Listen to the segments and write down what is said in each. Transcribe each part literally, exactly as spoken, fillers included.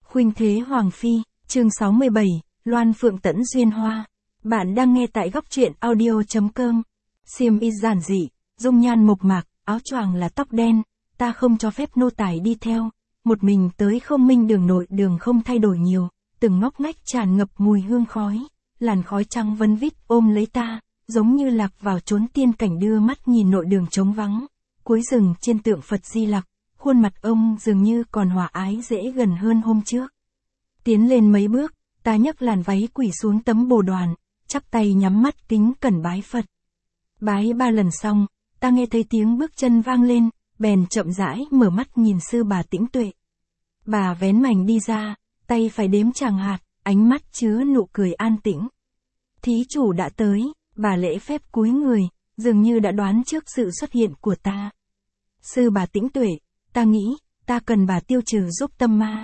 Khuynh Thế Hoàng Phi, chương sáu mươi bảy, Loan Phượng Tẫn Duyên Hoa. Bạn đang nghe tại góc truyện audio.com. Xiêm y giản dị, dung nhan mộc mạc, áo choàng là tóc đen, ta không cho phép nô tài đi theo. Một mình tới Không Minh đường nội đường không thay đổi nhiều, từng ngóc ngách tràn ngập mùi hương khói, làn khói trắng vấn vít ôm lấy ta, giống như lạc vào chốn tiên cảnh đưa mắt nhìn nội đường trống vắng. Cuối rừng trên tượng Phật Di Lặc, khuôn mặt ông dường như còn hòa ái dễ gần hơn hôm trước. Tiến lên mấy bước, ta nhấc làn váy quỳ xuống tấm bồ đoàn, chắp tay nhắm mắt kính cẩn bái Phật. Bái ba lần xong, ta nghe thấy tiếng bước chân vang lên, bèn chậm rãi mở mắt nhìn sư bà Tĩnh Tuệ. Bà vén mành đi ra, tay phải đếm tràng hạt, ánh mắt chứa nụ cười an tĩnh. Thí chủ đã tới, bà lễ phép cúi người, dường như đã đoán trước sự xuất hiện của ta. Sư bà Tĩnh Tuệ, ta nghĩ, ta cần bà tiêu trừ giúp tâm ma.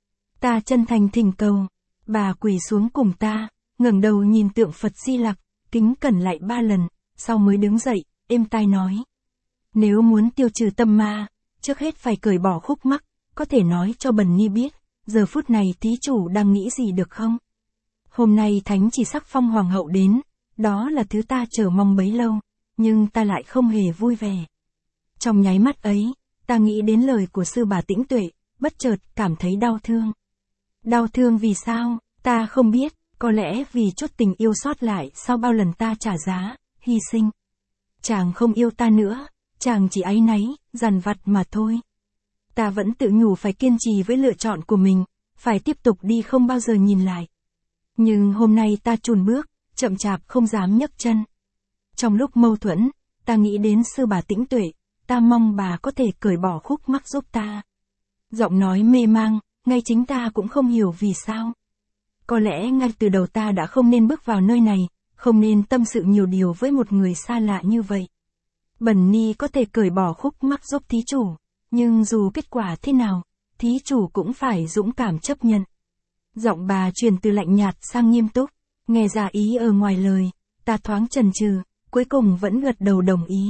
Ta chân thành thỉnh cầu, bà quỳ xuống cùng ta, ngẩng đầu nhìn tượng Phật Di Lặc, kính cẩn lại ba lần, sau mới đứng dậy, êm tai nói. Nếu muốn tiêu trừ tâm ma, trước hết phải cởi bỏ khúc mắc, có thể nói cho Bần Ni biết, giờ phút này thí chủ đang nghĩ gì được không? Hôm nay Thánh Chỉ Sắc Phong Hoàng hậu đến, đó là thứ ta chờ mong bấy lâu, nhưng ta lại không hề vui vẻ. Trong nháy mắt ấy, ta nghĩ đến lời của sư bà Tĩnh Tuệ, bất chợt cảm thấy đau thương. Đau thương vì sao, ta không biết, có lẽ vì chút tình yêu sót lại sau bao lần ta trả giá, hy sinh. Chàng không yêu ta nữa, chàng chỉ áy náy, dằn vặt mà thôi. Ta vẫn tự nhủ phải kiên trì với lựa chọn của mình, phải tiếp tục đi không bao giờ nhìn lại. Nhưng hôm nay ta chùn bước, chậm chạp không dám nhấc chân. Trong lúc mâu thuẫn, ta nghĩ đến sư bà Tĩnh Tuệ, ta mong bà có thể cởi bỏ khúc mắc giúp ta. Giọng nói mê mang, ngay chính ta cũng không hiểu vì sao. Có lẽ ngay từ đầu ta đã không nên bước vào nơi này, không nên tâm sự nhiều điều với một người xa lạ như vậy. Bần Ni có thể cởi bỏ khúc mắc giúp thí chủ, nhưng dù kết quả thế nào, thí chủ cũng phải dũng cảm chấp nhận. Giọng bà truyền từ lạnh nhạt sang nghiêm túc, nghe ra ý ở ngoài lời, ta thoáng chần chừ, cuối cùng vẫn gật đầu đồng ý.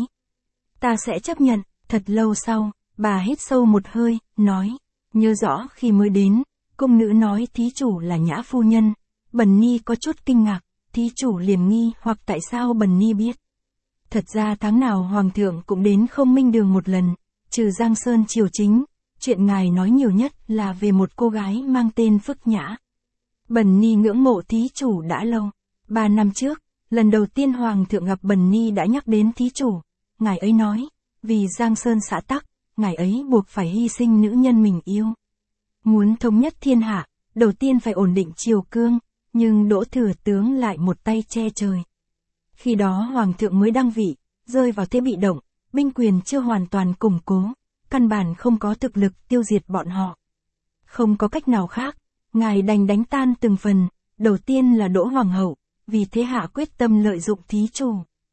Ta sẽ chấp nhận. Thật lâu sau, bà hít sâu một hơi, nói, nhớ rõ khi mới đến, cung nữ nói thí chủ là Nhã phu nhân. Bần Ni có chút kinh ngạc, thí chủ liền nghi hoặc tại sao Bần Ni biết. Thật ra tháng nào Hoàng thượng cũng đến Không Minh đường một lần, trừ Giang Sơn triều chính, chuyện ngài nói nhiều nhất là về một cô gái mang tên Phước Nhã. Bần Ni ngưỡng mộ thí chủ đã lâu. Ba năm trước, lần đầu tiên Hoàng thượng gặp Bần Ni đã nhắc đến thí chủ. Ngài ấy nói, vì Giang Sơn xã tắc, ngài ấy buộc phải hy sinh nữ nhân mình yêu. Muốn thống nhất thiên hạ, đầu tiên phải ổn định triều cương, nhưng Đỗ Thừa Tướng lại một tay che trời. Khi đó Hoàng thượng mới đăng vị, rơi vào thế bị động, binh quyền chưa hoàn toàn củng cố, căn bản không có thực lực tiêu diệt bọn họ. Không có cách nào khác, ngài đành đánh tan từng phần, đầu tiên là Đỗ Hoàng hậu, vì thế hạ quyết tâm lợi dụng thí chủ.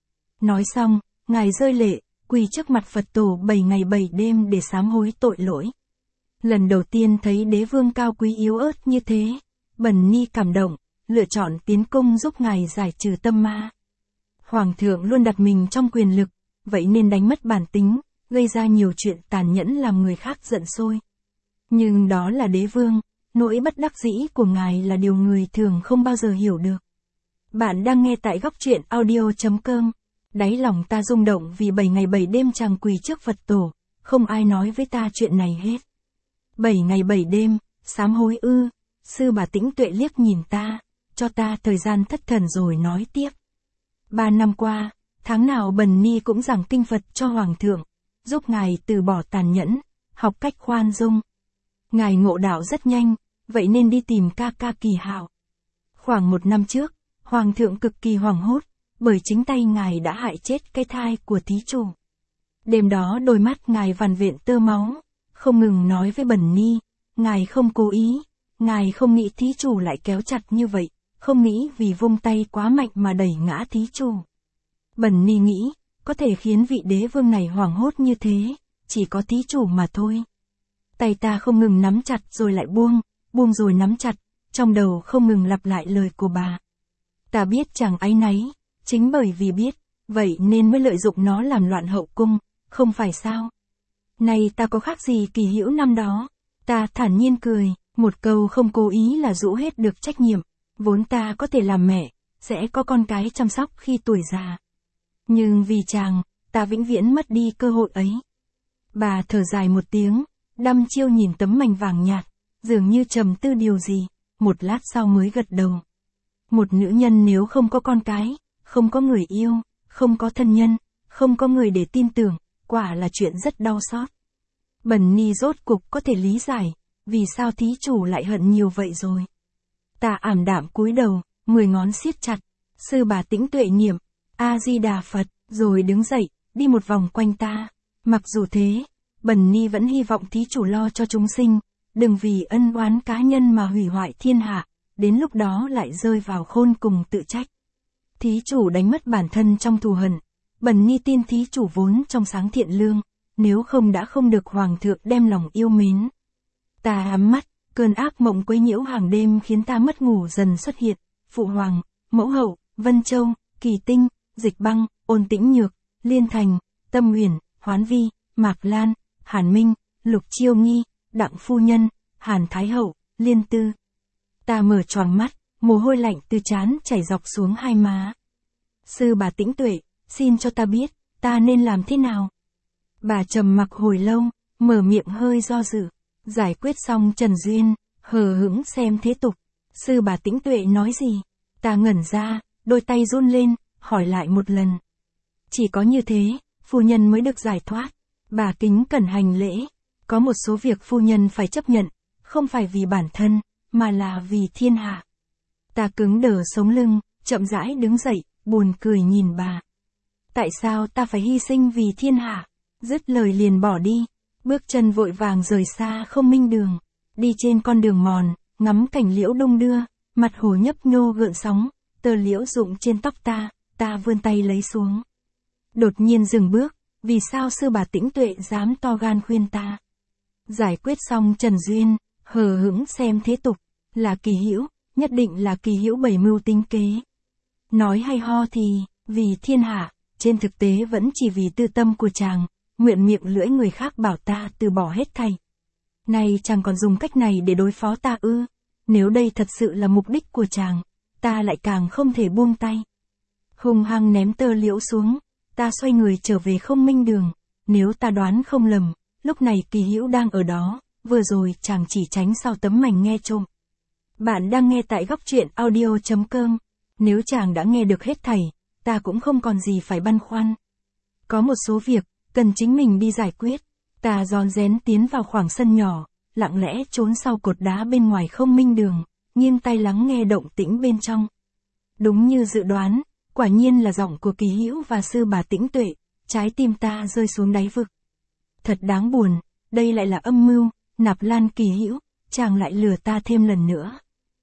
Nói xong, ngài rơi lệ, quỳ trước mặt Phật tổ bảy ngày bảy đêm để sám hối tội lỗi. Lần đầu tiên thấy đế vương cao quý yếu ớt như thế, Bần Ni cảm động, lựa chọn tiến cung giúp ngài giải trừ tâm ma. Hoàng thượng luôn đặt mình trong quyền lực, vậy nên đánh mất bản tính, gây ra nhiều chuyện tàn nhẫn làm người khác giận sôi. Nhưng đó là đế vương, nỗi bất đắc dĩ của ngài là điều người thường không bao giờ hiểu được. Bạn đang nghe tại góc truyện audio.com. Đáy lòng ta rung động vì bảy ngày bảy đêm chàng quỳ trước Phật tổ, không ai nói với ta chuyện này hết. Bảy ngày bảy đêm, sám hối ư? Sư bà Tĩnh Tuệ liếc nhìn ta, cho ta thời gian thất thần rồi nói tiếp. Ba năm qua, tháng nào Bần Ni cũng giảng kinh Phật cho Hoàng thượng, giúp ngài từ bỏ tàn nhẫn, học cách khoan dung. Ngài ngộ đạo rất nhanh, vậy nên đi tìm ca ca Kỳ Hạo. Khoảng một năm trước, Hoàng thượng cực kỳ hoảng hốt, bởi chính tay ngài đã hại chết cái thai của thí chủ. Đêm đó đôi mắt ngài vằn vện tơ máu, không ngừng nói với Bần Ni, ngài không cố ý, ngài không nghĩ thí chủ lại kéo chặt như vậy, không nghĩ vì vung tay quá mạnh mà đẩy ngã thí chủ. Bần Ni nghĩ, có thể khiến vị đế vương này hoảng hốt như thế, chỉ có thí chủ mà thôi. Tay ta không ngừng nắm chặt rồi lại buông, buông rồi nắm chặt, trong đầu không ngừng lặp lại lời của bà. Ta biết chàng áy náy, chính bởi vì biết, vậy nên mới lợi dụng nó làm loạn hậu cung, không phải sao? Này ta có khác gì Kỳ Hữu năm đó? Ta thản nhiên cười, Một câu không cố ý là rũ hết được trách nhiệm, vốn ta có thể làm mẹ, sẽ có con cái chăm sóc khi tuổi già. Nhưng vì chàng, ta vĩnh viễn mất đi cơ hội ấy. Bà thở dài một tiếng, đăm chiêu nhìn tấm mảnh vàng nhạt, dường như trầm tư điều gì, một lát sau mới gật đầu. Một nữ nhân nếu không có con cái, không có người yêu, không có thân nhân, không có người để tin tưởng, quả là chuyện rất đau xót. Bần ni rốt cục có thể lý giải, vì sao thí chủ lại hận nhiều vậy rồi. Ta ảm đạm cúi đầu, mười ngón siết chặt, sư bà tĩnh tuệ niệm, A-di-đà Phật, rồi đứng dậy, đi một vòng quanh ta. Mặc dù thế, bần ni vẫn hy vọng thí chủ lo cho chúng sinh, đừng vì ân oán cá nhân mà hủy hoại thiên hạ, đến lúc đó lại rơi vào khôn cùng tự trách. Thí chủ đánh mất bản thân trong thù hận, bần ni tin thí chủ vốn trong sáng thiện lương, nếu không đã không được hoàng thượng đem lòng yêu mến. Ta hắm mắt, cơn ác mộng quấy nhiễu hàng đêm khiến ta mất ngủ dần xuất hiện, Phụ Hoàng, Mẫu Hậu, Vân Châu, Kỳ Tinh, Dịch Băng, Ôn Tĩnh Nhược, Liên Thành, Tâm Huyền, Hoán Vi, Mạc Lan, Hàn Minh, Lục Chiêu Nghi, Đặng Phu Nhân, Hàn Thái Hậu, Liên Tư. Ta mở choàng mắt, mồ hôi lạnh từ trán chảy dọc xuống hai má. Sư bà tĩnh tuệ, xin cho ta biết, ta nên làm thế nào? Bà trầm mặc hồi lâu, mở miệng hơi do dự. Giải quyết xong Trần Duyên, hờ hững xem thế tục. Sư bà tĩnh tuệ nói gì? Ta ngẩn ra, đôi tay run lên, hỏi lại một lần. Chỉ có như thế, phu nhân mới được giải thoát. Bà kính cẩn hành lễ. Có một số việc phu nhân phải chấp nhận, không phải vì bản thân, mà là vì thiên hạ. Ta cứng đờ sống lưng, chậm rãi đứng dậy, buồn cười nhìn bà. Tại sao ta phải hy sinh vì thiên hạ? Dứt lời liền bỏ đi. Bước chân vội vàng rời xa không minh đường. Đi trên con đường mòn, ngắm cảnh liễu đung đưa, mặt hồ nhấp nhô gợn sóng, tơ liễu rụng trên tóc ta, ta vươn tay lấy xuống. Đột nhiên dừng bước, vì sao sư bà tĩnh tuệ dám to gan khuyên ta? Giải quyết xong Trần Duyên, hờ hững xem thế tục, là Kỳ Hữu, nhất định là Kỳ Hữu bày mưu tính kế. Nói hay ho thì, vì thiên hạ, trên thực tế vẫn chỉ vì tư tâm của chàng, nguyện miệng lưỡi người khác bảo ta từ bỏ hết thảy. Này chàng còn dùng cách này để đối phó ta ư? Nếu đây thật sự là mục đích của chàng, ta lại càng không thể buông tay. Hung hăng ném tơ liễu xuống, ta xoay người trở về không minh đường. Nếu ta đoán không lầm, lúc này Kỳ Hữu đang ở đó, vừa rồi chàng chỉ tránh sau tấm mảnh nghe trộm. Bạn đang nghe tại góc truyện audio chấm com. Nếu chàng đã nghe được hết thảy, ta cũng không còn gì phải băn khoăn. Có một số việc, cần chính mình đi giải quyết. Ta rón rén tiến vào khoảng sân nhỏ, lặng lẽ trốn sau cột đá bên ngoài không minh đường, nghiêng tai lắng nghe động tĩnh bên trong. Đúng như dự đoán, quả nhiên là giọng của Kỳ Hữu và sư bà tĩnh tuệ, trái tim ta rơi xuống đáy vực. Thật đáng buồn, đây lại là âm mưu, Nạp Lan Kỳ Hữu, chàng lại lừa ta thêm lần nữa.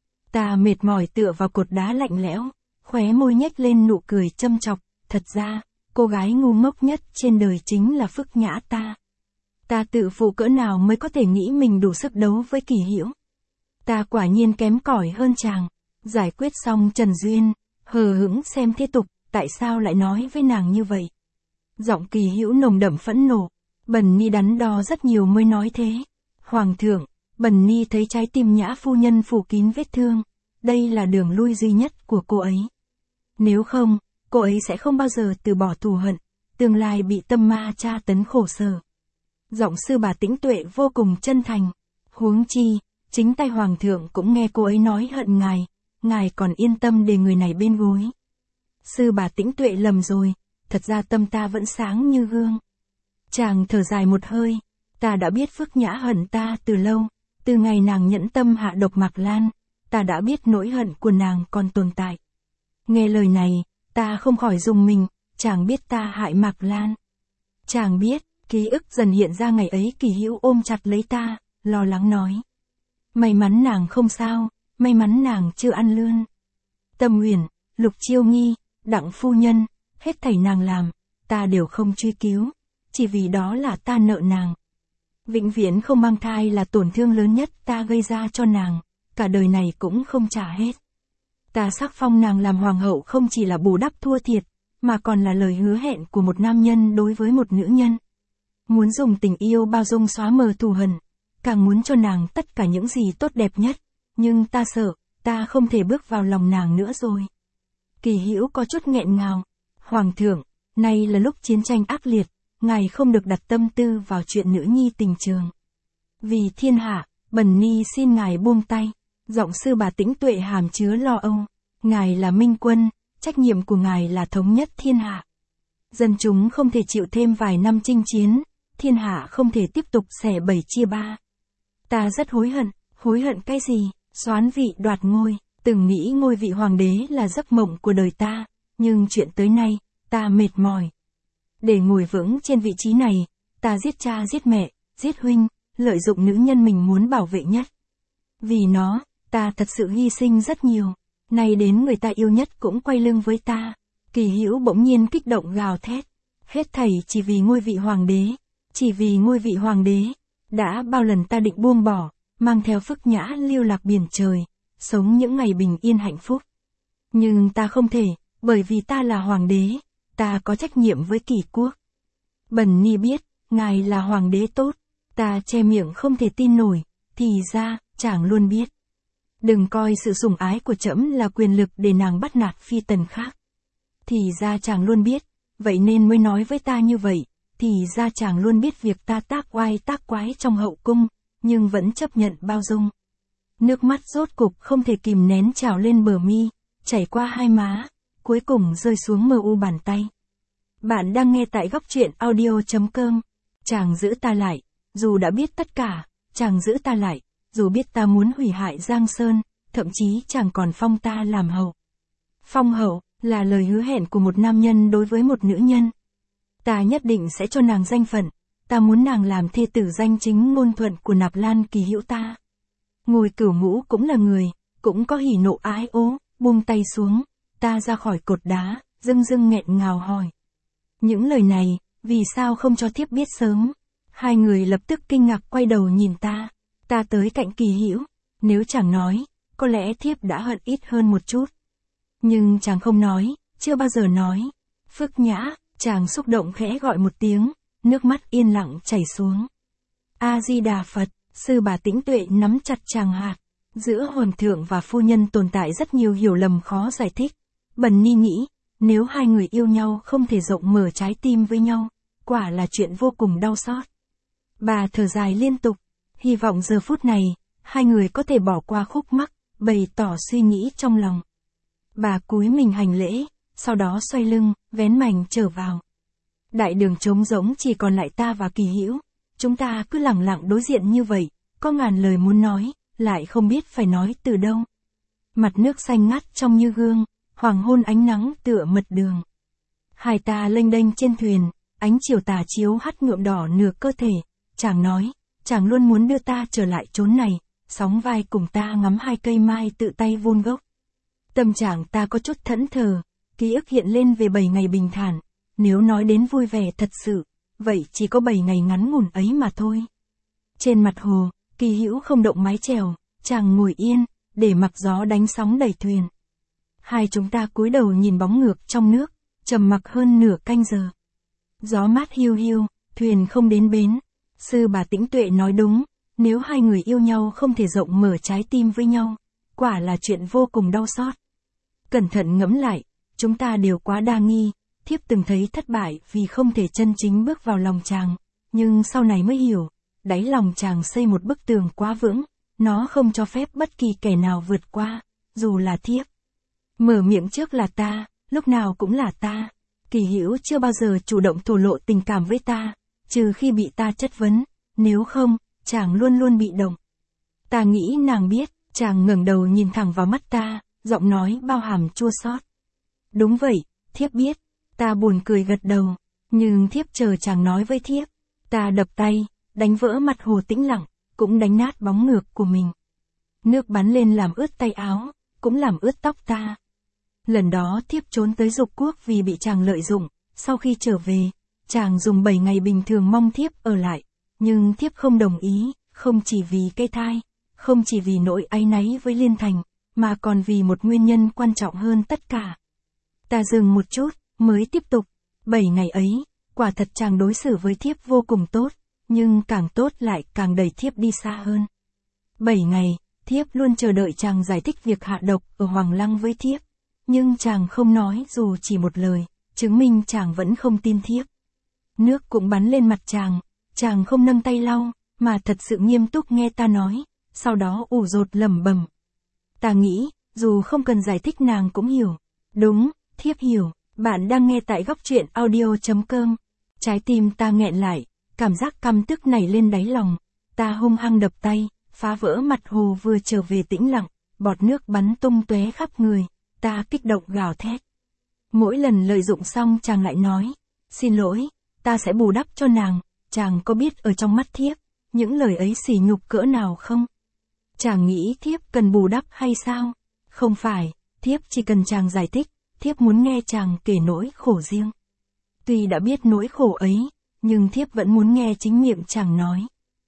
Ta mệt mỏi tựa vào cột đá lạnh lẽo, khóe môi nhếch lên nụ cười châm chọc, thật ra, cô gái ngu ngốc nhất trên đời chính là Phức Nhã ta. Ta tự phụ cỡ nào mới có thể nghĩ mình đủ sức đấu với Kỳ Hữu. Ta quả nhiên kém cỏi hơn chàng. Giải quyết xong Trần Duyên, hờ hững xem thế tục, tại sao lại nói với nàng như vậy? Giọng Kỳ Hữu nồng đậm phẫn nộ, bần ni đắn đo rất nhiều mới nói thế. Hoàng thượng, bần ni thấy trái tim Nhã phu nhân phủ kín vết thương, đây là đường lui duy nhất của cô ấy. Nếu không, cô ấy sẽ không bao giờ từ bỏ thù hận, tương lai bị tâm ma tra tấn khổ sở. Giọng sư bà tĩnh tuệ vô cùng chân thành. Huống chi, chính tay hoàng thượng cũng nghe cô ấy nói hận ngài, ngài còn yên tâm để người này bên gối. Sư bà tĩnh tuệ lầm rồi, thật ra tâm ta vẫn sáng như gương. Chàng thở dài một hơi, ta đã biết Phức Nhã hận ta từ lâu, từ ngày nàng nhẫn tâm hạ độc Mạc Lan, ta đã biết nỗi hận của nàng còn tồn tại. Nghe lời này, ta không khỏi rùng mình, chàng biết ta hại Mạc Lan. Chàng biết, ký ức dần hiện ra ngày ấy Kỳ Hữu ôm chặt lấy ta, lo lắng nói. May mắn nàng không sao, may mắn nàng chưa ăn lươn. Tâm Huyền, Lục Chiêu Nghi, Đặng Phu Nhân, hết thảy nàng làm, ta đều không truy cứu, chỉ vì đó là ta nợ nàng. Vĩnh viễn không mang thai là tổn thương lớn nhất ta gây ra cho nàng, cả đời này cũng không trả hết. Ta sắc phong nàng làm hoàng hậu không chỉ là bù đắp thua thiệt, mà còn là lời hứa hẹn của một nam nhân đối với một nữ nhân. Muốn dùng tình yêu bao dung xóa mờ thù hận, càng muốn cho nàng tất cả những gì tốt đẹp nhất, nhưng ta sợ, ta không thể bước vào lòng nàng nữa rồi. Kỳ Hữu có chút nghẹn ngào. Hoàng thượng, nay là lúc chiến tranh ác liệt, ngài không được đặt tâm tư vào chuyện nữ nhi tình trường. Vì thiên hạ, bần ni xin ngài buông tay. Giọng Sư Bà Tĩnh Tuệ hàm chứa lo âu. Ngài là minh quân, trách nhiệm của ngài là thống nhất thiên hạ. Dân chúng không thể chịu thêm vài năm chinh chiến, thiên hạ không thể tiếp tục xẻ bảy chia ba. Ta rất hối hận, hối hận cái gì? Soán vị đoạt ngôi, từng nghĩ ngôi vị hoàng đế là giấc mộng của đời ta, nhưng chuyện tới nay, ta mệt mỏi. Để ngồi vững trên vị trí này, ta giết cha giết mẹ, giết huynh, lợi dụng nữ nhân mình muốn bảo vệ nhất. Vì nó, ta thật sự hy sinh rất nhiều, nay đến người ta yêu nhất cũng quay lưng với ta. Kỳ Hữu bỗng nhiên kích động gào thét. Hết thảy chỉ vì ngôi vị hoàng đế, chỉ vì ngôi vị hoàng đế. Đã bao lần ta định buông bỏ, mang theo Phức Nhã lưu lạc biển trời, sống những ngày bình yên hạnh phúc. Nhưng ta không thể, bởi vì ta là hoàng đế, ta có trách nhiệm với Kỳ quốc. Bần ni biết, ngài là hoàng đế tốt, ta che miệng không thể tin nổi, thì ra, chàng luôn biết. Đừng coi sự sủng ái của trẫm là quyền lực để nàng bắt nạt phi tần khác. Thì ra chàng luôn biết, vậy nên mới nói với ta như vậy, thì ra chàng luôn biết việc ta tác oai tác quái trong hậu cung, nhưng vẫn chấp nhận bao dung. Nước mắt rốt cục không thể kìm nén trào lên bờ mi, chảy qua hai má, cuối cùng rơi xuống mờ u bàn tay. Bạn đang nghe tại góc truyện audio chấm com. Chàng giữ ta lại, dù đã biết tất cả, chàng giữ ta lại, dù biết ta muốn hủy hại Giang Sơn, thậm chí chàng còn phong ta làm hậu. Phong hậu, là lời hứa hẹn của một nam nhân đối với một nữ nhân. Ta nhất định sẽ cho nàng danh phận, ta muốn nàng làm thê tử danh chính ngôn thuận của Nạp Lan Kỳ Hữu ta. Ngồi Cửu Ngũ cũng là người, cũng có hỉ nộ ái ố, buông tay xuống, ta ra khỏi cột đá, dưng dưng nghẹn ngào hỏi. Những lời này, vì sao không cho thiếp biết sớm? Hai người lập tức kinh ngạc quay đầu nhìn ta, ta tới cạnh Kỳ Hữu, nếu chàng nói, có lẽ thiếp đã hận ít hơn một chút. Nhưng chàng không nói, chưa bao giờ nói. Phức Nhã, chàng xúc động khẽ gọi một tiếng, nước mắt yên lặng chảy xuống. A-di-đà Phật, Sư Bà Tĩnh Tuệ nắm chặt chàng hạt. Giữa hoàng thượng và phu nhân tồn tại rất nhiều hiểu lầm khó giải thích. Bần ni nghĩ, nếu hai người yêu nhau không thể rộng mở trái tim với nhau, quả là chuyện vô cùng đau xót. Bà thở dài liên tục, hy vọng giờ phút này, hai người có thể bỏ qua khúc mắc, bày tỏ suy nghĩ trong lòng. Bà cúi mình hành lễ, sau đó xoay lưng, vén mành trở vào. Đại đường trống rỗng chỉ còn lại ta và Kỳ Hữu, chúng ta cứ lặng lặng đối diện như vậy, có ngàn lời muốn nói, lại không biết phải nói từ đâu. Mặt nước xanh ngắt trong như gương, hoàng hôn ánh nắng tựa mật đường. Hai ta lênh đênh trên thuyền, ánh chiều tà chiếu hắt nhuộm đỏ nửa cơ thể. Chàng nói, chàng luôn muốn đưa ta trở lại chốn này, sóng vai cùng ta ngắm hai cây mai tự tay vun gốc. Tâm trạng ta có chút thẫn thờ, ký ức hiện lên về bảy ngày bình thản, nếu nói đến vui vẻ thật sự, vậy chỉ có bảy ngày ngắn ngủn ấy mà thôi. Trên mặt hồ, Kỳ Hữu không động mái chèo, chàng ngồi yên, để mặc gió đánh sóng đẩy thuyền. Hai chúng ta cúi đầu nhìn bóng ngược trong nước, trầm mặc hơn nửa canh giờ. Gió mát hiu hiu, thuyền không đến bến. Sư Bà Tĩnh Tuệ nói đúng, nếu hai người yêu nhau không thể rộng mở trái tim với nhau, quả là chuyện vô cùng đau xót. Cẩn thận ngẫm lại, chúng ta đều quá đa nghi, thiếp từng thấy thất bại vì không thể chân chính bước vào lòng chàng, nhưng sau này mới hiểu, đáy lòng chàng xây một bức tường quá vững, nó không cho phép bất kỳ kẻ nào vượt qua, dù là thiếp. Mở miệng trước là ta, lúc nào cũng là ta. Kỳ Hữu chưa bao giờ chủ động thổ lộ tình cảm với ta, trừ khi bị ta chất vấn, nếu không, chàng luôn luôn bị động. Ta nghĩ nàng biết, chàng ngẩng đầu nhìn thẳng vào mắt ta, giọng nói bao hàm chua xót. Đúng vậy, thiếp biết. Ta buồn cười gật đầu, nhưng thiếp chờ chàng nói với thiếp. Ta đập tay, đánh vỡ mặt hồ tĩnh lặng, cũng đánh nát bóng ngược của mình. Nước bắn lên làm ướt tay áo, cũng làm ướt tóc ta. Lần đó thiếp trốn tới Dục Quốc vì bị chàng lợi dụng, sau khi trở về, chàng dùng bảy ngày bình thường mong thiếp ở lại, nhưng thiếp không đồng ý, không chỉ vì cây thai, không chỉ vì nỗi áy náy với Liên Thành, mà còn vì một nguyên nhân quan trọng hơn tất cả. Ta dừng một chút, mới tiếp tục. Bảy ngày ấy, quả thật chàng đối xử với thiếp vô cùng tốt, nhưng càng tốt lại càng đẩy thiếp đi xa hơn. Bảy ngày, thiếp luôn chờ đợi chàng giải thích việc hạ độc ở Hoàng Lăng với thiếp, nhưng chàng không nói dù chỉ một lời, chứng minh chàng vẫn không tin thiếp. Nước cũng bắn lên mặt chàng, chàng không nâng tay lau, mà thật sự nghiêm túc nghe ta nói, sau đó ủ dột lẩm bẩm. Ta nghĩ, dù không cần giải thích nàng cũng hiểu. Đúng, thiếp hiểu. Bạn đang nghe tại góc truyện audio.com. Trái tim ta nghẹn lại, cảm giác căm tức nảy lên đáy lòng. Ta hung hăng đập tay, phá vỡ mặt hồ vừa trở về tĩnh lặng, bọt nước bắn tung tóe khắp người. Ta kích động gào thét. Mỗi lần lợi dụng xong chàng lại nói, xin lỗi, ta sẽ bù đắp cho nàng. Chàng có biết ở trong mắt thiếp, những lời ấy sỉ nhục cỡ nào không? Chàng nghĩ thiếp cần bù đắp hay sao? Không phải, thiếp chỉ cần chàng giải thích, thiếp muốn nghe chàng kể nỗi khổ riêng. Tuy đã biết nỗi khổ ấy, nhưng thiếp vẫn muốn nghe chính miệng chàng nói.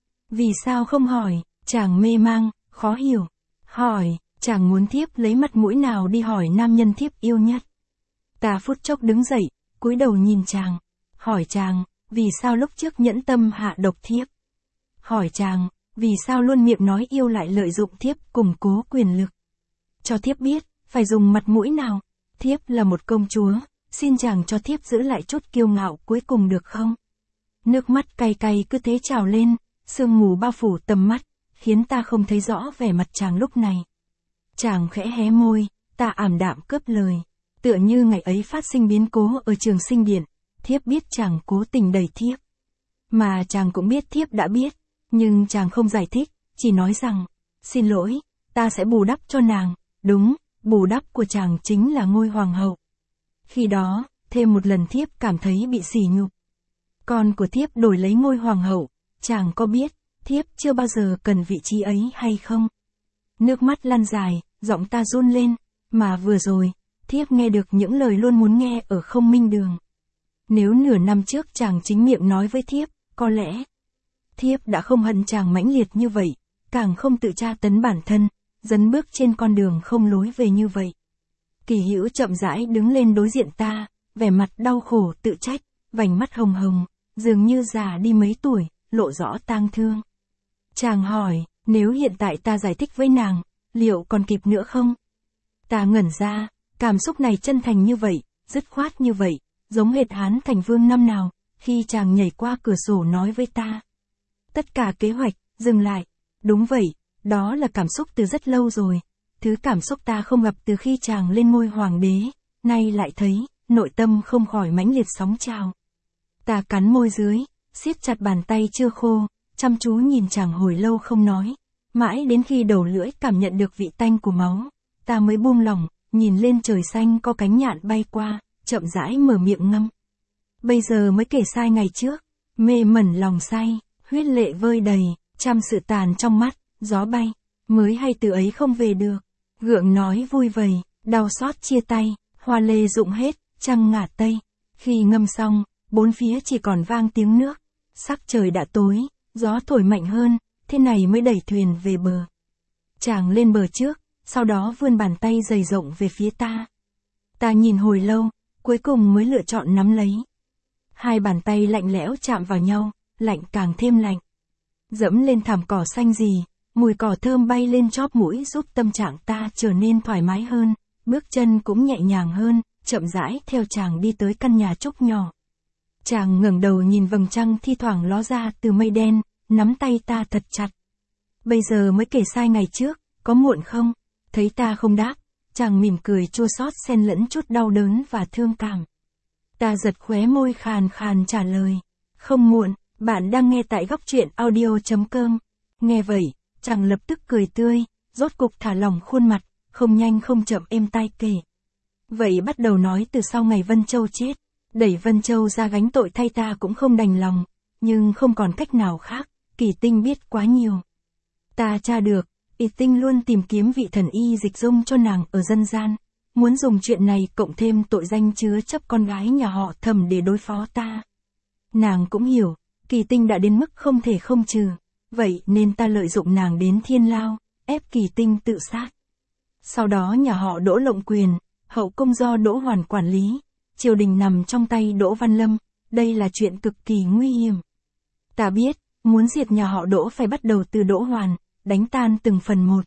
Vì sao không hỏi? Chàng mê mang, khó hiểu. Hỏi, chàng muốn thiếp lấy mặt mũi nào đi hỏi nam nhân thiếp yêu nhất? Ta phút chốc đứng dậy, cúi đầu nhìn chàng. Hỏi chàng, vì sao lúc trước nhẫn tâm hạ độc thiếp? Hỏi chàng, vì sao luôn miệng nói yêu lại lợi dụng thiếp củng cố quyền lực? Cho thiếp biết, phải dùng mặt mũi nào? Thiếp là một công chúa, xin chàng cho thiếp giữ lại chút kiêu ngạo cuối cùng được không? Nước mắt cay cay cứ thế trào lên, sương mù bao phủ tầm mắt, khiến ta không thấy rõ vẻ mặt chàng lúc này. Chàng khẽ hé môi, ta ảm đạm cướp lời. Tựa như ngày ấy phát sinh biến cố ở Trường Sinh Điện, thiếp biết chàng cố tình đẩy thiếp. Mà chàng cũng biết thiếp đã biết, nhưng chàng không giải thích, chỉ nói rằng, xin lỗi, ta sẽ bù đắp cho nàng. Đúng, bù đắp của chàng chính là ngôi hoàng hậu. Khi đó, thêm một lần thiếp cảm thấy bị sỉ nhục. Con của thiếp đổi lấy ngôi hoàng hậu, chàng có biết, thiếp chưa bao giờ cần vị trí ấy hay không? Nước mắt lăn dài, giọng ta run lên, mà vừa rồi, thiếp nghe được những lời luôn muốn nghe ở Không Minh Đường. Nếu nửa năm trước chàng chính miệng nói với thiếp, có lẽ thiếp đã không hận chàng mãnh liệt như vậy, càng không tự tra tấn bản thân, dấn bước trên con đường không lối về như vậy. Kỳ Hữu chậm rãi đứng lên đối diện ta, vẻ mặt đau khổ tự trách, vành mắt hồng hồng, dường như già đi mấy tuổi, lộ rõ tang thương. Chàng hỏi, nếu hiện tại ta giải thích với nàng, liệu còn kịp nữa không? Ta ngẩn ra, cảm xúc này chân thành như vậy, dứt khoát như vậy, giống hệt Hán Thành Vương năm nào, khi chàng nhảy qua cửa sổ nói với ta. Tất cả kế hoạch, dừng lại. Đúng vậy, đó là cảm xúc từ rất lâu rồi. Thứ cảm xúc ta không gặp từ khi chàng lên ngôi hoàng đế, nay lại thấy, nội tâm không khỏi mãnh liệt sóng trào. Ta cắn môi dưới, siết chặt bàn tay chưa khô, chăm chú nhìn chàng hồi lâu không nói. Mãi đến khi đầu lưỡi cảm nhận được vị tanh của máu, ta mới buông lỏng, nhìn lên trời xanh có cánh nhạn bay qua, chậm rãi mở miệng ngâm. Bây giờ mới kể sai ngày trước, mê mẩn lòng say, huyết lệ vơi đầy, trăm sự tàn trong mắt, gió bay, mới hay từ ấy không về được. Gượng nói vui vầy, đau xót chia tay, hoa lê rụng hết, trăng ngả tây. Khi ngâm xong, bốn phía chỉ còn vang tiếng nước. Sắc trời đã tối, gió thổi mạnh hơn, thế này mới đẩy thuyền về bờ. Chàng lên bờ trước, sau đó vươn bàn tay dày rộng về phía ta. Ta nhìn hồi lâu, cuối cùng mới lựa chọn nắm lấy. Hai bàn tay lạnh lẽo chạm vào nhau, lạnh càng thêm lạnh. Dẫm lên thảm cỏ xanh gì, mùi cỏ thơm bay lên chóp mũi giúp tâm trạng ta trở nên thoải mái hơn, bước chân cũng nhẹ nhàng hơn, chậm rãi theo chàng đi tới căn nhà trúc nhỏ. Chàng ngẩng đầu nhìn vầng trăng thi thoảng ló ra từ mây đen, nắm tay ta thật chặt. Bây giờ mới kể sai ngày trước, có muộn không? Thấy ta không đáp, chàng mỉm cười chua xót xen lẫn chút đau đớn và thương cảm. Ta giật khóe môi khàn khàn trả lời, không muộn. Bạn đang nghe tại góc truyện audio.com. Nghe vậy, chàng lập tức cười tươi, rốt cục thả lỏng khuôn mặt, không nhanh không chậm êm tai kể. Vậy bắt đầu nói từ sau ngày Vân Châu chết, đẩy Vân Châu ra gánh tội thay ta cũng không đành lòng, nhưng không còn cách nào khác, Kỳ Tinh biết quá nhiều. Ta tra được, Kỳ Tinh luôn tìm kiếm vị thần y dịch dung cho nàng ở dân gian, muốn dùng chuyện này cộng thêm tội danh chứa chấp con gái nhà họ Thẩm để đối phó ta. Nàng cũng hiểu, Kỳ Tinh đã đến mức không thể không trừ, vậy nên ta lợi dụng nàng đến Thiên Lao, ép Kỳ Tinh tự sát. Sau đó nhà họ Đỗ lộng quyền, hậu cung do Đỗ Hoàn quản lý, triều đình nằm trong tay Đỗ Văn Lâm, đây là chuyện cực kỳ nguy hiểm. Ta biết, muốn diệt nhà họ Đỗ phải bắt đầu từ Đỗ Hoàn, đánh tan từng phần một.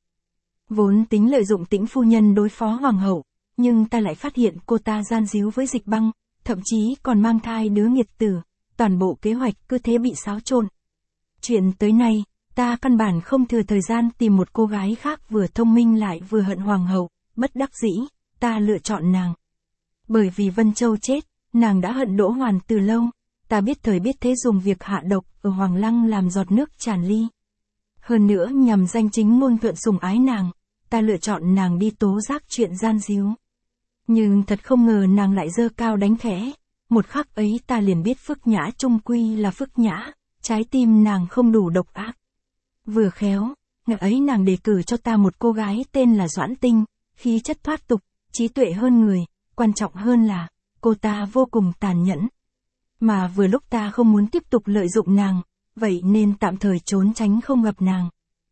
Vốn tính lợi dụng Tĩnh phu nhân đối phó hoàng hậu, nhưng ta lại phát hiện cô ta gian díu với Dịch Băng, thậm chí còn mang thai đứa nghiệt tử, toàn bộ kế hoạch cứ thế bị xáo trộn. Chuyện tới nay, ta căn bản không thừa thời gian tìm một cô gái khác vừa thông minh lại vừa hận hoàng hậu, bất đắc dĩ, ta lựa chọn nàng. Bởi vì Vân Châu chết, nàng đã hận Đỗ Hoàn từ lâu, ta biết thời biết thế dùng việc hạ độc ở Hoàng Lăng làm giọt nước tràn ly. Hơn nữa nhằm danh chính ngôn thuận sủng ái nàng, ta lựa chọn nàng đi tố giác chuyện gian díu. Nhưng thật không ngờ nàng lại giơ cao đánh khẽ, một khắc ấy ta liền biết Phước Nhã trung quy là Phước Nhã, trái tim nàng không đủ độc ác. Vừa khéo, ngày ấy nàng đề cử cho ta một cô gái tên là Doãn Tinh, khí chất thoát tục, trí tuệ hơn người, quan trọng hơn là, cô ta vô cùng tàn nhẫn. Mà vừa lúc ta không muốn tiếp tục lợi dụng nàng, vậy nên tạm thời trốn tránh không gặp nàng.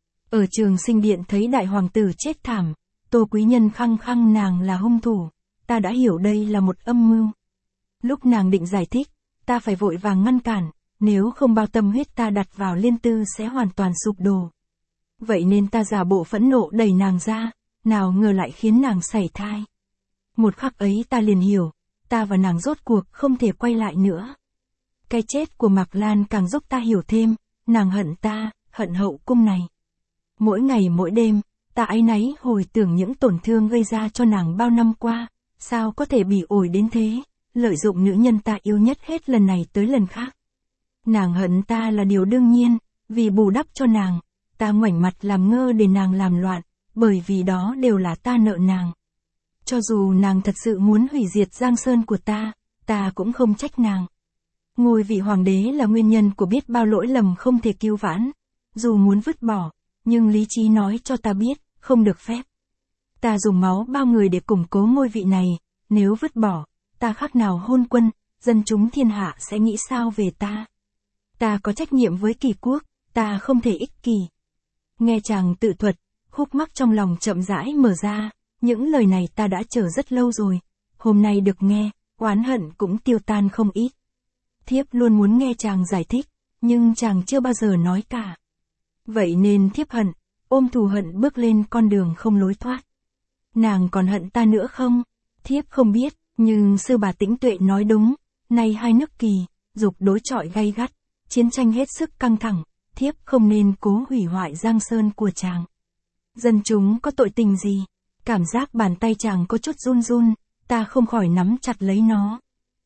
Ở Trường Sinh Điện thấy đại hoàng tử chết thảm, Tô Quý Nhân khăng khăng nàng là hung thủ, ta đã hiểu đây là một âm mưu. Lúc nàng định giải thích, ta phải vội vàng ngăn cản, nếu không bao tâm huyết ta đặt vào Liên Tư sẽ hoàn toàn sụp đổ. Vậy nên ta giả bộ phẫn nộ đẩy nàng ra, nào ngờ lại khiến nàng sảy thai. Một khắc ấy ta liền hiểu, ta và nàng rốt cuộc không thể quay lại nữa. Cái chết của Mạc Lan càng giúp ta hiểu thêm, nàng hận ta, hận hậu cung này. Mỗi ngày mỗi đêm, ta áy náy hồi tưởng những tổn thương gây ra cho nàng bao năm qua, sao có thể bỉ ổi đến thế, lợi dụng nữ nhân ta yêu nhất hết lần này tới lần khác. Nàng hận ta là điều đương nhiên, vì bù đắp cho nàng, ta ngoảnh mặt làm ngơ để nàng làm loạn, bởi vì đó đều là ta nợ nàng. Cho dù nàng thật sự muốn hủy diệt Giang Sơn của ta, ta cũng không trách nàng. Ngôi vị hoàng đế là nguyên nhân của biết bao lỗi lầm không thể cứu vãn, dù muốn vứt bỏ, nhưng lý trí nói cho ta biết, không được phép. Ta dùng máu bao người để củng cố ngôi vị này, nếu vứt bỏ, ta khác nào hôn quân, dân chúng thiên hạ sẽ nghĩ sao về ta. Ta có trách nhiệm với Kỳ quốc, ta không thể ích kỷ. Nghe chàng tự thuật, khúc mắc trong lòng chậm rãi mở ra, những lời này ta đã chờ rất lâu rồi, hôm nay được nghe, oán hận cũng tiêu tan không ít. Thiếp luôn muốn nghe chàng giải thích, nhưng chàng chưa bao giờ nói cả. Vậy nên thiếp hận, ôm thù hận bước lên con đường không lối thoát. Nàng còn hận ta nữa không? Thiếp không biết, nhưng sư bà Tĩnh Tuệ nói đúng, nay hai nước Kỳ, dục đối chọi gay gắt, chiến tranh hết sức căng thẳng, thiếp không nên cố hủy hoại Giang Sơn của chàng. Dân chúng có tội tình gì? Cảm giác bàn tay chàng có chút run run, ta không khỏi nắm chặt lấy nó.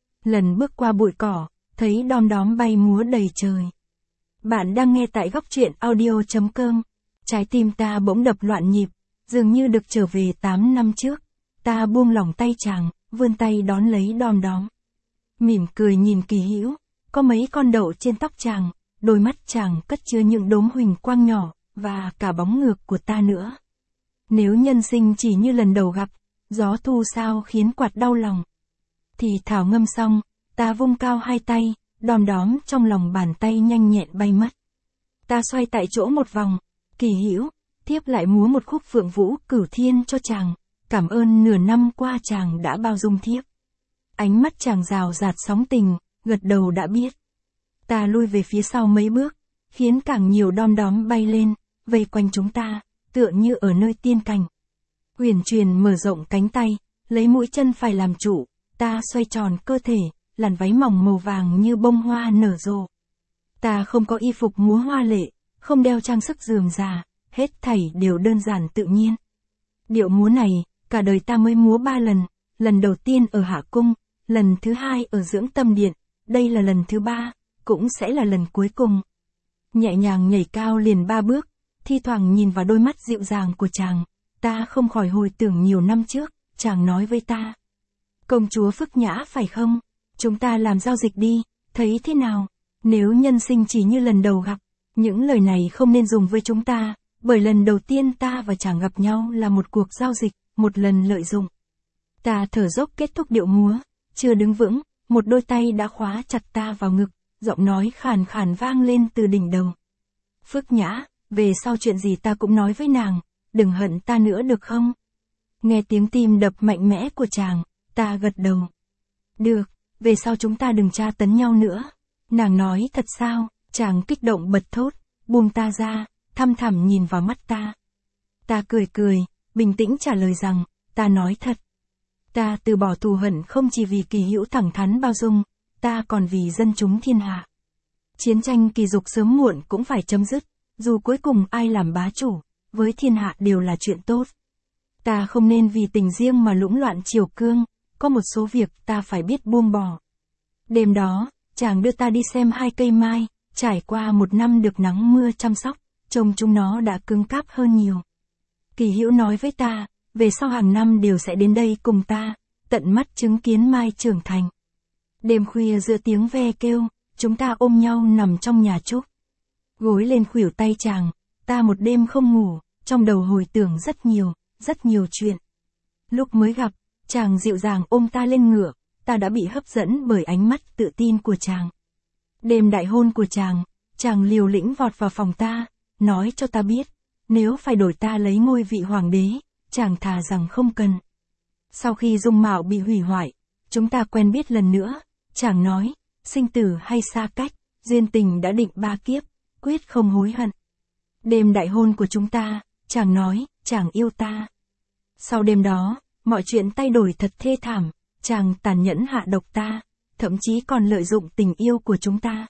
Lần bước qua bụi cỏ, thấy đom đóm bay múa đầy trời. Bạn đang nghe tại góc truyện audio chấm com. Trái tim ta bỗng đập loạn nhịp, dường như được trở về tám năm trước. Ta buông lỏng tay chàng, vươn tay đón lấy đom đóm. Mỉm cười nhìn Kỳ Hữu, có mấy con đậu trên tóc chàng, đôi mắt chàng cất chứa những đốm huỳnh quang nhỏ, và cả bóng ngược của ta nữa. Nếu nhân sinh chỉ như lần đầu gặp, gió thu sao khiến quạt đau lòng. Thì thảo ngâm xong, ta vung cao hai tay, đom đóm trong lòng bàn tay nhanh nhẹn bay mất. Ta xoay tại chỗ một vòng, Kỳ Hữu, thiếp lại múa một khúc Phượng Vũ Cửu Thiên cho chàng, cảm ơn nửa năm qua chàng đã bao dung thiếp. Ánh mắt chàng rào rạt sóng tình, gật đầu đã biết. Ta lui về phía sau mấy bước, khiến càng nhiều đom đóm bay lên, vây quanh chúng ta, tựa như ở nơi tiên cảnh. Huyền Truyền mở rộng cánh tay, lấy mũi chân phải làm chủ, ta xoay tròn cơ thể, làn váy mỏng màu vàng như bông hoa nở rộ. Ta không có y phục múa hoa lệ, không đeo trang sức rườm rà, hết thảy đều đơn giản tự nhiên. Điệu múa này, cả đời ta mới múa ba lần, lần đầu tiên ở Hạ Cung, lần thứ hai ở Dưỡng Tâm Điện, đây là lần thứ ba, cũng sẽ là lần cuối cùng. Nhẹ nhàng nhảy cao liền ba bước, thi thoảng nhìn vào đôi mắt dịu dàng của chàng, ta không khỏi hồi tưởng nhiều năm trước, chàng nói với ta. Công chúa Phước Nhã phải không? Chúng ta làm giao dịch đi, thấy thế nào? Nếu nhân sinh chỉ như lần đầu gặp, những lời này không nên dùng với chúng ta, bởi lần đầu tiên ta và chàng gặp nhau là một cuộc giao dịch, một lần lợi dụng. Ta thở dốc kết thúc điệu múa, chưa đứng vững, một đôi tay đã khóa chặt ta vào ngực, giọng nói khàn khàn vang lên từ đỉnh đầu. Phước Nhã, về sau chuyện gì ta cũng nói với nàng, đừng hận ta nữa được không? Nghe tiếng tim đập mạnh mẽ của chàng, ta gật đầu. Được, về sau chúng ta đừng tra tấn nhau nữa. Nàng nói thật sao? Chàng kích động bật thốt, buông ta ra, thăm thẳm nhìn vào mắt ta. Ta cười cười, bình tĩnh trả lời rằng, ta nói thật. Ta từ bỏ thù hận không chỉ vì Kỳ Hữu thẳng thắn bao dung, ta còn vì dân chúng thiên hạ. Chiến tranh kỳ dục sớm muộn cũng phải chấm dứt, dù cuối cùng ai làm bá chủ, với thiên hạ đều là chuyện tốt. Ta không nên vì tình riêng mà lũng loạn triều cương, có một số việc ta phải biết buông bỏ. Đêm đó, chàng đưa ta đi xem hai cây mai, trải qua một năm được nắng mưa chăm sóc, trông chúng nó đã cứng cáp hơn nhiều. Kỳ Hữu nói với ta, về sau hàng năm đều sẽ đến đây cùng ta, tận mắt chứng kiến mai trưởng thành. Đêm khuya giữa tiếng ve kêu, chúng ta ôm nhau nằm trong nhà trúc. Gối lên khuỷu tay chàng, ta một đêm không ngủ, trong đầu hồi tưởng rất nhiều, rất nhiều chuyện. Lúc mới gặp, chàng dịu dàng ôm ta lên ngựa, ta đã bị hấp dẫn bởi ánh mắt tự tin của chàng. Đêm đại hôn của chàng, chàng liều lĩnh vọt vào phòng ta, nói cho ta biết, nếu phải đổi ta lấy ngôi vị hoàng đế, chàng thà rằng không cần. Sau khi dung mạo bị hủy hoại, chúng ta quen biết lần nữa, chàng nói, sinh tử hay xa cách, duyên tình đã định ba kiếp, quyết không hối hận. Đêm đại hôn của chúng ta, chàng nói, chàng yêu ta. Sau đêm đó, mọi chuyện thay đổi thật thê thảm, chàng tàn nhẫn hạ độc ta, thậm chí còn lợi dụng tình yêu của chúng ta.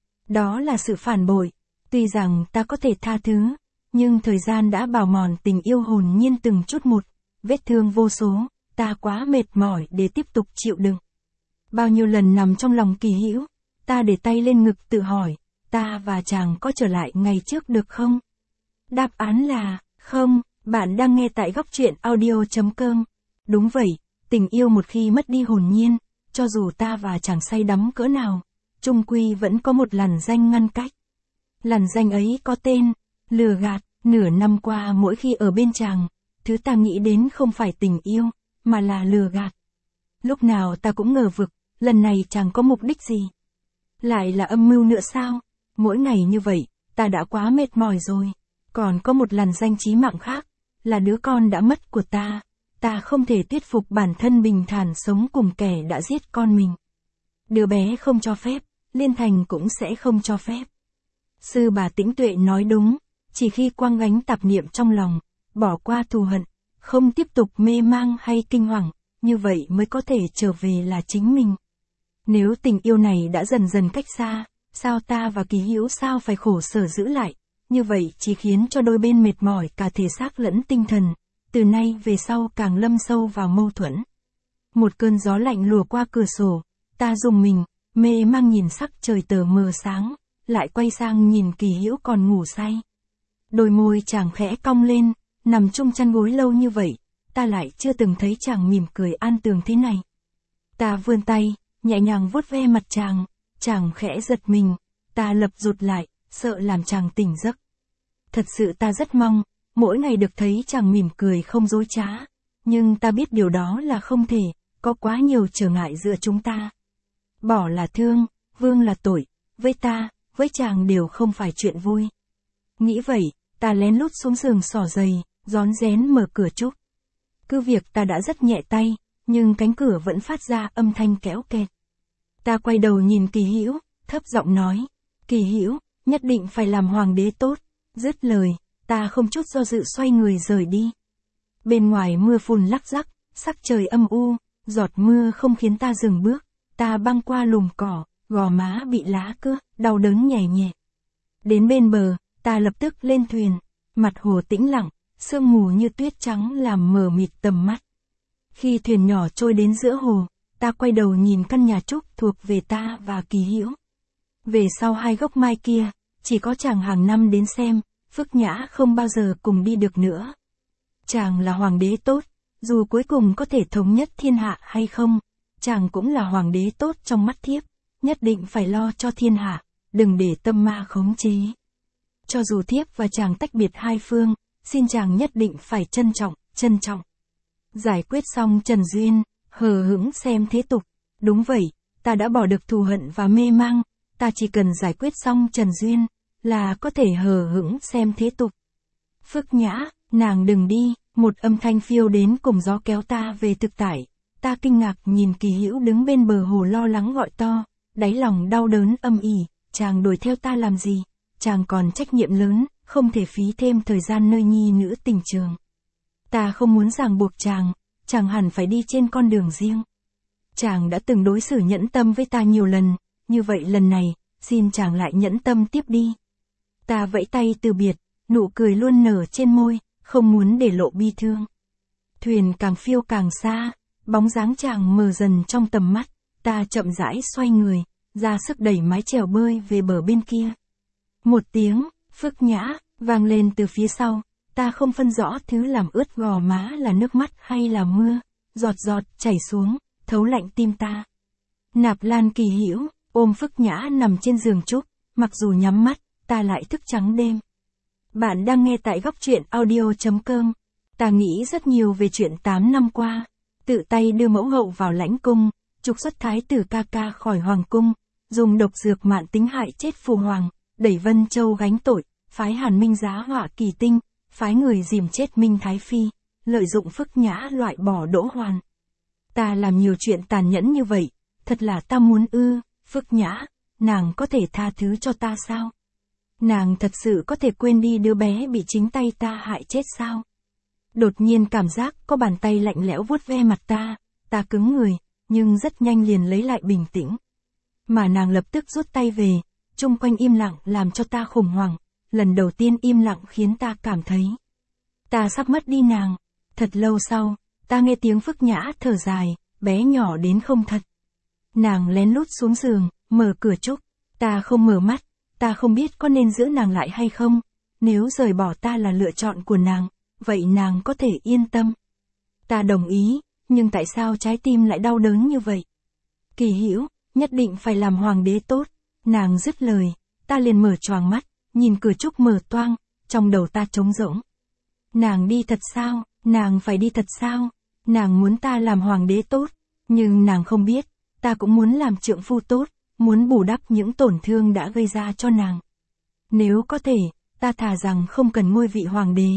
Đó là sự phản bội, tuy rằng ta có thể tha thứ, nhưng thời gian đã bào mòn tình yêu hồn nhiên từng chút một, vết thương vô số, ta quá mệt mỏi để tiếp tục chịu đựng. Bao nhiêu lần nằm trong lòng Kỳ Hữu, ta để tay lên ngực tự hỏi, ta và chàng có trở lại ngày trước được không? Đáp án là, không. Bạn đang nghe tại góc truyện audio chấm com. Đúng vậy, tình yêu một khi mất đi hồn nhiên, cho dù ta và chàng say đắm cỡ nào, chung quy vẫn có một lằn ranh ngăn cách. Lằn ranh ấy có tên, lừa gạt. Nửa năm qua mỗi khi ở bên chàng, thứ ta nghĩ đến không phải tình yêu, mà là lừa gạt. Lúc nào ta cũng ngờ vực, lần này chàng có mục đích gì? Lại là âm mưu nữa sao? Mỗi ngày như vậy, ta đã quá mệt mỏi rồi. Còn có một lằn ranh chí mạng khác, là đứa con đã mất của ta. Ta không thể thuyết phục bản thân bình thản sống cùng kẻ đã giết con mình. Đứa bé không cho phép, Liên Thành cũng sẽ không cho phép. Sư bà Tĩnh Tuệ nói đúng, chỉ khi quăng gánh tạp niệm trong lòng, bỏ qua thù hận, không tiếp tục mê mang hay kinh hoàng, như vậy mới có thể trở về là chính mình. Nếu tình yêu này đã dần dần cách xa, sao ta và Kỳ Hữu sao phải khổ sở giữ lại, như vậy chỉ khiến cho đôi bên mệt mỏi cả thể xác lẫn tinh thần, từ nay về sau càng lâm sâu vào mâu thuẫn. Một cơn gió lạnh lùa qua cửa sổ, ta rùng mình, mê mang nhìn sắc trời tờ mờ sáng, lại quay sang nhìn Kỳ Hữu còn ngủ say. Đôi môi chàng khẽ cong lên, nằm chung chăn gối lâu như vậy, ta lại chưa từng thấy chàng mỉm cười an tường thế này. Ta vươn tay, nhẹ nhàng vuốt ve mặt chàng, chàng khẽ giật mình, ta lập rụt lại, sợ làm chàng tỉnh giấc. Thật sự ta rất mong, mỗi ngày được thấy chàng mỉm cười không dối trá, nhưng ta biết điều đó là không thể, có quá nhiều trở ngại giữa chúng ta. Bỏ là thương, vương là tội, với ta, với chàng đều không phải chuyện vui. Nghĩ vậy, ta lén lút xuống giường xỏ giày, rón rén mở cửa trúc. Cứ việc ta đã rất nhẹ tay, nhưng cánh cửa vẫn phát ra âm thanh kéo kẹt. Ta quay đầu nhìn Kỳ Hữu, thấp giọng nói, Kỳ Hữu, nhất định phải làm hoàng đế tốt. Dứt lời, ta không chút do dự xoay người rời đi. Bên ngoài mưa phùn lắc rắc, sắc trời âm u, giọt mưa không khiến ta dừng bước, ta băng qua lùm cỏ, gò má bị lá cưa, đau đớn nhè nhẹ. Đến bên bờ, ta lập tức lên thuyền, mặt hồ tĩnh lặng, sương mù như tuyết trắng làm mờ mịt tầm mắt. Khi thuyền nhỏ trôi đến giữa hồ, ta quay đầu nhìn căn nhà trúc thuộc về ta và Kỳ Hữu. Về sau hai gốc mai kia, chỉ có chàng hàng năm đến xem, Phước Nhã không bao giờ cùng đi được nữa. Chàng là hoàng đế tốt, dù cuối cùng có thể thống nhất thiên hạ hay không, chàng cũng là hoàng đế tốt trong mắt thiếp, nhất định phải lo cho thiên hạ, đừng để tâm ma khống chế. Cho dù thiếp và chàng tách biệt hai phương, xin chàng nhất định phải trân trọng, trân trọng. Giải quyết xong Trần Duyên, hờ hững xem thế tục. Đúng vậy, ta đã bỏ được thù hận và mê mang, ta chỉ cần giải quyết xong Trần Duyên, là có thể hờ hững xem thế tục. Phước Nhã, nàng đừng đi, một âm thanh phiêu đến cùng gió kéo ta về thực tại. Ta kinh ngạc nhìn Kỳ Hữu đứng bên bờ hồ lo lắng gọi to, đáy lòng đau đớn âm ỉ, chàng đuổi theo ta làm gì, chàng còn trách nhiệm lớn, không thể phí thêm thời gian nơi nhi nữ tình trường. Ta không muốn ràng buộc chàng, chàng hẳn phải đi trên con đường riêng. Chàng đã từng đối xử nhẫn tâm với ta nhiều lần, như vậy lần này, xin chàng lại nhẫn tâm tiếp đi. Ta vẫy tay từ biệt, nụ cười luôn nở trên môi, không muốn để lộ bi thương. Thuyền càng phiêu càng xa, bóng dáng chàng mờ dần trong tầm mắt, ta chậm rãi xoay người, ra sức đẩy mái chèo bơi về bờ bên kia. Một tiếng, Phước Nhã, vang lên từ phía sau, ta không phân rõ thứ làm ướt gò má là nước mắt hay là mưa, giọt giọt chảy xuống, thấu lạnh tim ta. Nạp Lan Kỳ Hữu ôm Phước Nhã nằm trên giường trúc, mặc dù nhắm mắt, ta lại thức trắng đêm. Bạn đang nghe tại góc truyện audio chấm com. Ta nghĩ rất nhiều về chuyện tám năm qua, tự tay đưa mẫu hậu vào lãnh cung, trục xuất thái tử ca ca khỏi hoàng cung, dùng độc dược mạn tính hại chết phù hoàng, đẩy Vân Châu gánh tội, phái Hàn Minh giá họa Kỳ Tinh, phái người dìm chết Minh Thái Phi, lợi dụng Phước Nhã loại bỏ Đỗ Hoàn. Ta làm nhiều chuyện tàn nhẫn như vậy, thật là ta muốn ư, Phước Nhã, nàng có thể tha thứ cho ta sao? Nàng thật sự có thể quên đi đứa bé bị chính tay ta hại chết sao? Đột nhiên cảm giác có bàn tay lạnh lẽo vuốt ve mặt ta, ta cứng người, nhưng rất nhanh liền lấy lại bình tĩnh. Mà nàng lập tức rút tay về, chung quanh im lặng làm cho ta khủng hoảng, lần đầu tiên im lặng khiến ta cảm thấy ta sắp mất đi nàng. Thật lâu sau, ta nghe tiếng Phước Nhã thở dài, bé nhỏ đến không thật. Nàng lén lút xuống giường, mở cửa trúc, ta không mở mắt, ta không biết có nên giữ nàng lại hay không, nếu rời bỏ ta là lựa chọn của nàng, vậy nàng có thể yên tâm. Ta đồng ý, nhưng tại sao trái tim lại đau đớn như vậy? Kỳ Hữu, nhất định phải làm hoàng đế tốt. Nàng dứt lời, ta liền mở choàng mắt, nhìn cửa trúc mở toang, trong đầu ta trống rỗng. Nàng đi thật sao? Nàng phải đi thật sao? Nàng muốn ta làm hoàng đế tốt, nhưng nàng không biết, ta cũng muốn làm trượng phu tốt, muốn bù đắp những tổn thương đã gây ra cho nàng. Nếu có thể, ta thà rằng không cần ngôi vị hoàng đế.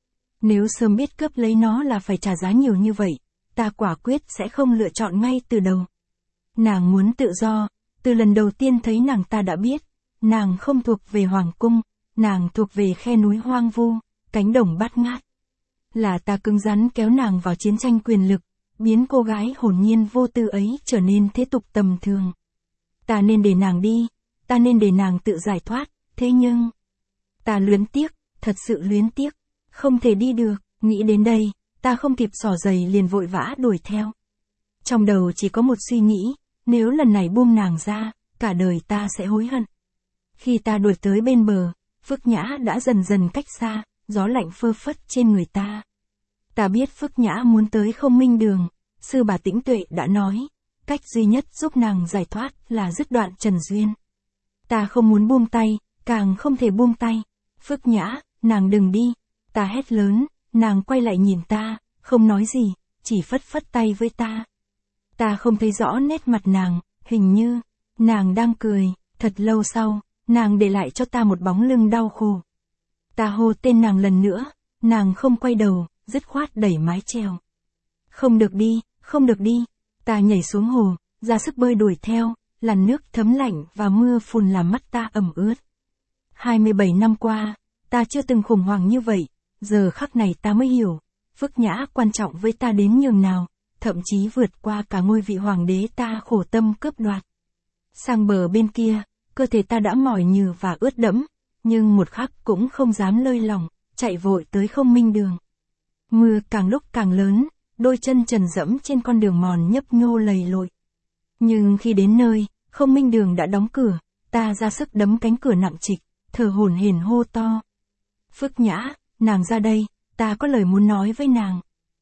Nếu sớm biết cướp lấy nó là phải trả giá nhiều như vậy, ta quả quyết sẽ không lựa chọn ngay từ đầu. Nàng muốn tự do, từ lần đầu tiên thấy nàng ta đã biết, nàng không thuộc về hoàng cung, nàng thuộc về khe núi hoang vu, cánh đồng bát ngát. Là ta cứng rắn kéo nàng vào chiến tranh quyền lực, biến cô gái hồn nhiên vô tư ấy trở nên thế tục tầm thường. Ta nên để nàng đi, ta nên để nàng tự giải thoát, thế nhưng... Ta luyến tiếc, thật sự luyến tiếc, không thể đi được, nghĩ đến đây, ta không kịp xỏ giày liền vội vã đuổi theo. Trong đầu chỉ có một suy nghĩ, nếu lần này buông nàng ra, cả đời ta sẽ hối hận. Khi ta đuổi tới bên bờ, Phước Nhã đã dần dần cách xa, gió lạnh phơ phất trên người ta. Ta biết Phước Nhã muốn tới Không Minh Đường, sư bà Tĩnh Tuệ đã nói, cách duy nhất giúp nàng giải thoát là dứt đoạn trần duyên. Ta không muốn buông tay, càng không thể buông tay. Phước Nhã, nàng đừng đi. Ta hét lớn, nàng quay lại nhìn ta, không nói gì, chỉ phất phất tay với ta. Ta không thấy rõ nét mặt nàng, hình như, nàng đang cười. Thật lâu sau, nàng để lại cho ta một bóng lưng đau khổ. Ta hô tên nàng lần nữa, nàng không quay đầu, dứt khoát đẩy mái chèo. Không được đi, không được đi. Ta nhảy xuống hồ, ra sức bơi đuổi theo, làn nước thấm lạnh và mưa phùn làm mắt ta ẩm ướt. hai mươi bảy năm qua, ta chưa từng khủng hoảng như vậy, giờ khắc này ta mới hiểu, Phước Nhã quan trọng với ta đến nhường nào, thậm chí vượt qua cả ngôi vị hoàng đế ta khổ tâm cướp đoạt. Sang bờ bên kia, cơ thể ta đã mỏi nhừ và ướt đẫm, nhưng một khắc cũng không dám lơi lỏng, chạy vội tới Không Minh Đường. Mưa càng lúc càng lớn, đôi chân trần dẫm trên con đường mòn nhấp nhô lầy lội. Nhưng khi đến nơi, Không Minh Đường đã đóng cửa, ta ra sức đấm cánh cửa nặng trịch, thở hổn hển hô to. Phước Nhã, nàng ra đây, ta có lời muốn nói với nàng.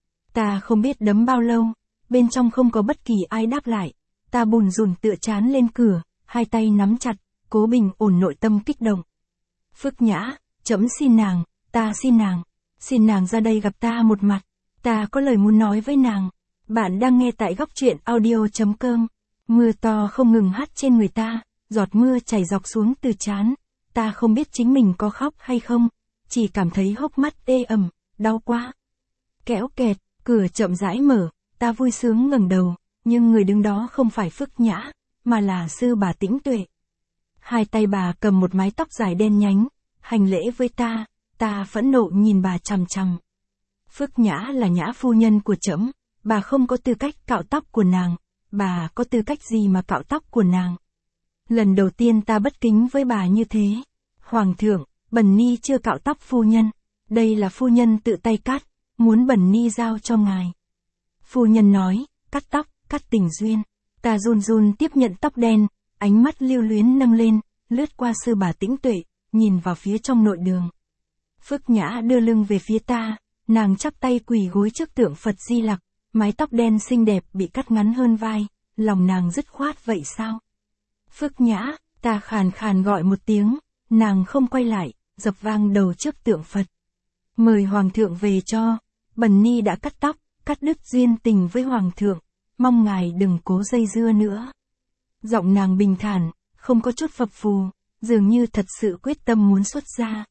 Ta không biết đấm bao lâu, bên trong không có bất kỳ ai đáp lại, ta bùn rùn tựa trán lên cửa, hai tay nắm chặt, cố bình ổn nội tâm kích động. Phước Nhã, trẫm xin nàng, ta xin nàng, xin nàng ra đây gặp ta một mặt, ta có lời muốn nói với nàng. Bạn đang nghe tại góc truyện audio chấm com. Mưa to không ngừng hắt trên người ta, giọt mưa chảy dọc xuống từ trán. Ta không biết chính mình có khóc hay không, chỉ cảm thấy hốc mắt ê ẩm, đau quá. Kéo kẹt, cửa chậm rãi mở, ta vui sướng ngẩng đầu, nhưng người đứng đó không phải Phước Nhã, mà là sư bà Tĩnh Tuệ. Hai tay bà cầm một mái tóc dài đen nhánh, hành lễ với ta, ta phẫn nộ nhìn bà chằm chằm. Phước Nhã là nhã phu nhân của trẫm, bà không có tư cách cạo tóc của nàng, bà có tư cách gì mà cạo tóc của nàng. Lần đầu tiên ta bất kính với bà như thế. Hoàng thượng, Bần Ni chưa cạo tóc phu nhân, đây là phu nhân tự tay cắt, muốn Bần Ni giao cho ngài. Phu nhân nói, cắt tóc, cắt tình duyên. Ta run run tiếp nhận tóc đen, ánh mắt lưu luyến nâng lên, lướt qua Sư Bà Tĩnh Tuệ, nhìn vào phía trong nội đường. Phước Nhã đưa lưng về phía ta, nàng chắp tay quỳ gối trước tượng Phật Di Lặc, mái tóc đen xinh đẹp bị cắt ngắn hơn vai, lòng nàng dứt khoát vậy sao? Phước Nhã, ta khàn khàn gọi một tiếng, nàng không quay lại, dập vang đầu trước tượng Phật. Mời Hoàng thượng về cho, Bần Ni đã cắt tóc, cắt đứt duyên tình với Hoàng thượng, mong ngài đừng cố dây dưa nữa. Giọng nàng bình thản, không có chút phập phù, dường như thật sự quyết tâm muốn xuất gia.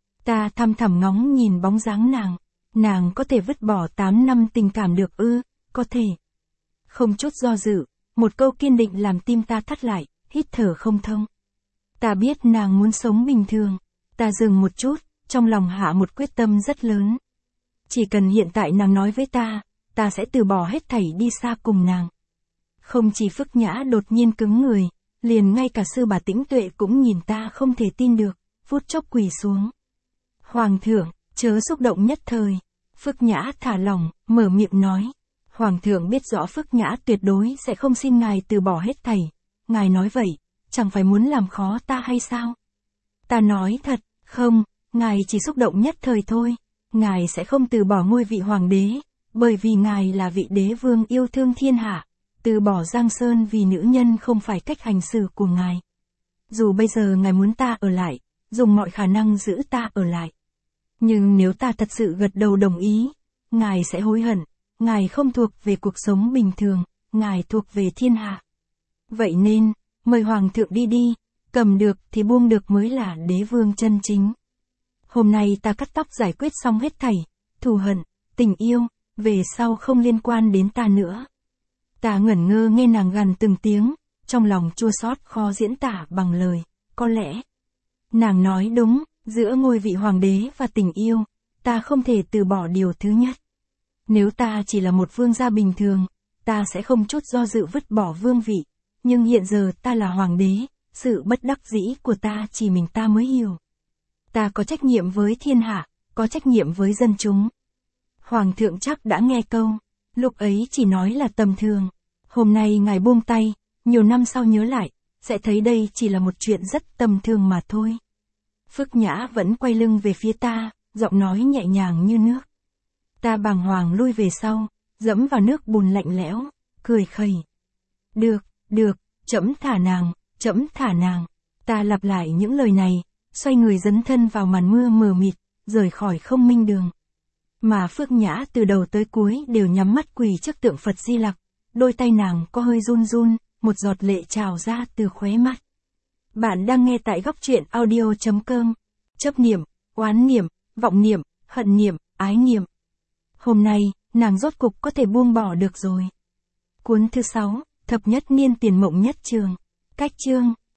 Ta thăm thẳm ngóng nhìn bóng dáng nàng, nàng có thể vứt bỏ tám năm tình cảm được ư, có thể. Không chút do dự, một câu kiên định làm tim ta thắt lại, hít thở không thông. Ta biết nàng muốn sống bình thường, ta dừng một chút, trong lòng hạ một quyết tâm rất lớn. Chỉ cần hiện tại nàng nói với ta, ta sẽ từ bỏ hết thảy đi xa cùng nàng. Không chỉ Phước Nhã đột nhiên cứng người, liền ngay cả Sư Bà Tĩnh Tuệ cũng nhìn ta không thể tin được, phút chốc quỳ xuống. Hoàng thượng, chớ xúc động nhất thời. Phước Nhã thả lỏng, mở miệng nói. Hoàng thượng biết rõ Phước Nhã tuyệt đối sẽ không xin ngài từ bỏ hết thảy. Ngài nói vậy, chẳng phải muốn làm khó ta hay sao? Ta nói thật, không, ngài chỉ xúc động nhất thời thôi. Ngài sẽ không từ bỏ ngôi vị hoàng đế, bởi vì ngài là vị đế vương yêu thương thiên hạ. Từ bỏ Giang Sơn vì nữ nhân không phải cách hành xử của ngài. Dù bây giờ ngài muốn ta ở lại, dùng mọi khả năng giữ ta ở lại. Nhưng nếu ta thật sự gật đầu đồng ý, ngài sẽ hối hận, ngài không thuộc về cuộc sống bình thường, ngài thuộc về thiên hạ. Vậy nên, mời Hoàng thượng đi đi, cầm được thì buông được mới là đế vương chân chính. Hôm nay ta cắt tóc giải quyết xong hết thảy, thù hận, tình yêu, về sau không liên quan đến ta nữa. Ta ngẩn ngơ nghe nàng gằn từng tiếng, trong lòng chua xót khó diễn tả bằng lời, có lẽ. Nàng nói đúng, giữa ngôi vị hoàng đế và tình yêu, ta không thể từ bỏ điều thứ nhất. Nếu ta chỉ là một vương gia bình thường, ta sẽ không chút do dự vứt bỏ vương vị, nhưng hiện giờ ta là hoàng đế, sự bất đắc dĩ của ta chỉ mình ta mới hiểu. Ta có trách nhiệm với thiên hạ, có trách nhiệm với dân chúng. Hoàng thượng chắc đã nghe câu, lúc ấy chỉ nói là tầm thường. Hôm nay ngài buông tay, nhiều năm sau nhớ lại, sẽ thấy đây chỉ là một chuyện rất tầm thường mà thôi. Phước Nhã vẫn quay lưng về phía ta, giọng nói nhẹ nhàng như nước. Ta bàng hoàng lui về sau, dẫm vào nước bùn lạnh lẽo, cười khẩy. Được, được, trẫm thả nàng, trẫm thả nàng. Ta lặp lại những lời này, xoay người dấn thân vào màn mưa mờ mịt, rời khỏi không minh đường. Mà Phước Nhã từ đầu tới cuối đều nhắm mắt quỳ trước tượng Phật Di Lặc, đôi tay nàng có hơi run run, một giọt lệ trào ra từ khóe mắt. Bạn đang nghe tại góc truyện audio chấm com. Chấp niệm, oán niệm, vọng niệm, hận niệm, ái niệm. Hôm nay, nàng rốt cục có thể buông bỏ được rồi. Cuốn thứ sáu, Thập Nhất Niên Tiền Mộng Nhất Trường. Cách chương